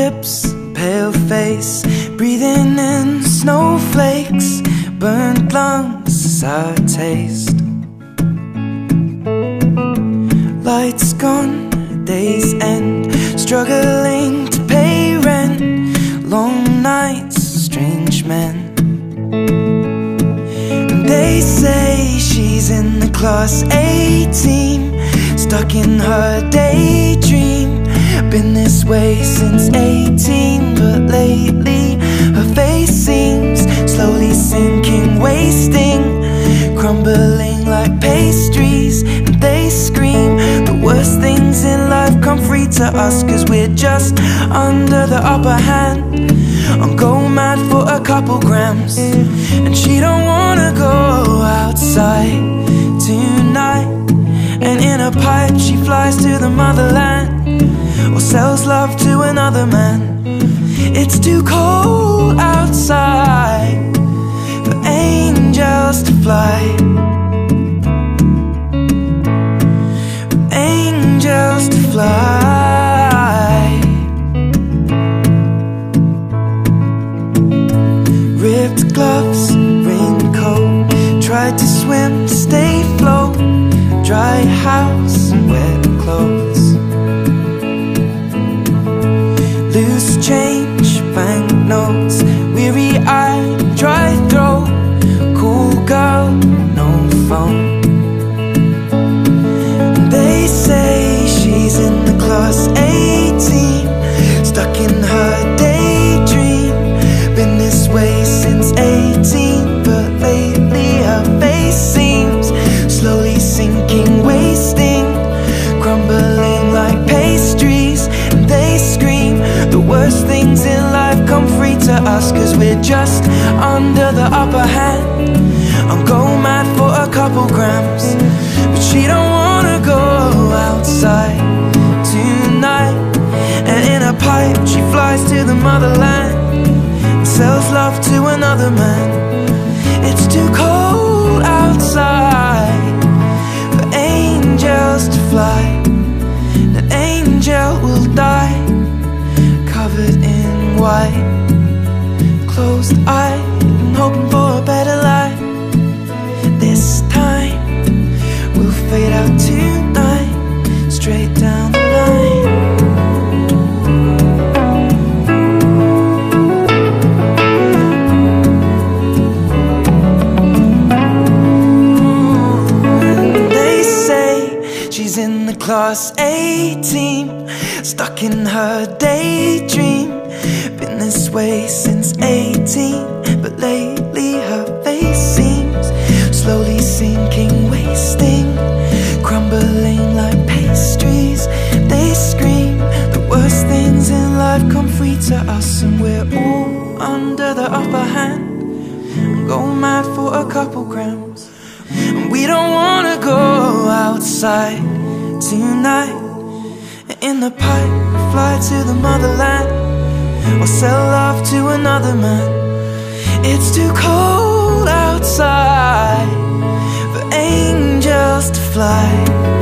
lips, pale face, breathing in snowflakes, burnt lungs, sour taste. Lights gone, day's end, struggling to pay rent, long nights, strange men. And they say she's in the class A team, stuck in her daydream. Been this way since 18, but lately her face seems slowly sinking, wasting, crumbling like pastries. And they scream the worst things in life come free to us, 'cause we're just under the upper hand. I'm going mad for a couple grams, and she don't wanna go outside tonight. And in a pipe she flies to the motherland, or sells love to another man. It's too cold outside for angels to fly, for angels to fly. Ripped gloves, raincoat, tried to swim, stay afloat, dry house and wet clothes. Loose change, banknotes, weary-eyed, dry throat, cool girl, no phone. They say she's in the class A team, stuck in her daydream. Been this way since 18, but lately her face seems slowly sinking, wasting, crumbling like pastries. And they scream the worst things in life come free to us, 'cause we're just under the upper hand. I'm going mad for a couple grams, but she don't wanna go outside tonight. And in a pipe she flies to the motherland, and sells love to another man. It's too cold outside for angels to fly. An angel will die, covered in white, closed-eyed and hoping for a better life. This time we'll fade out tonight, straight down the line. They say she's in the class A team, stuck in her daydream. Been this way since 18, but lately her face seems slowly sinking, wasting, crumbling like pastries. They scream the worst things in life come free to us, and we're all under the upper hand. I'm going mad for a couple grams, and we don't wanna go outside tonight. In the pipe we fly to the motherland, or sell love to another man. It's too cold outside for angels to fly.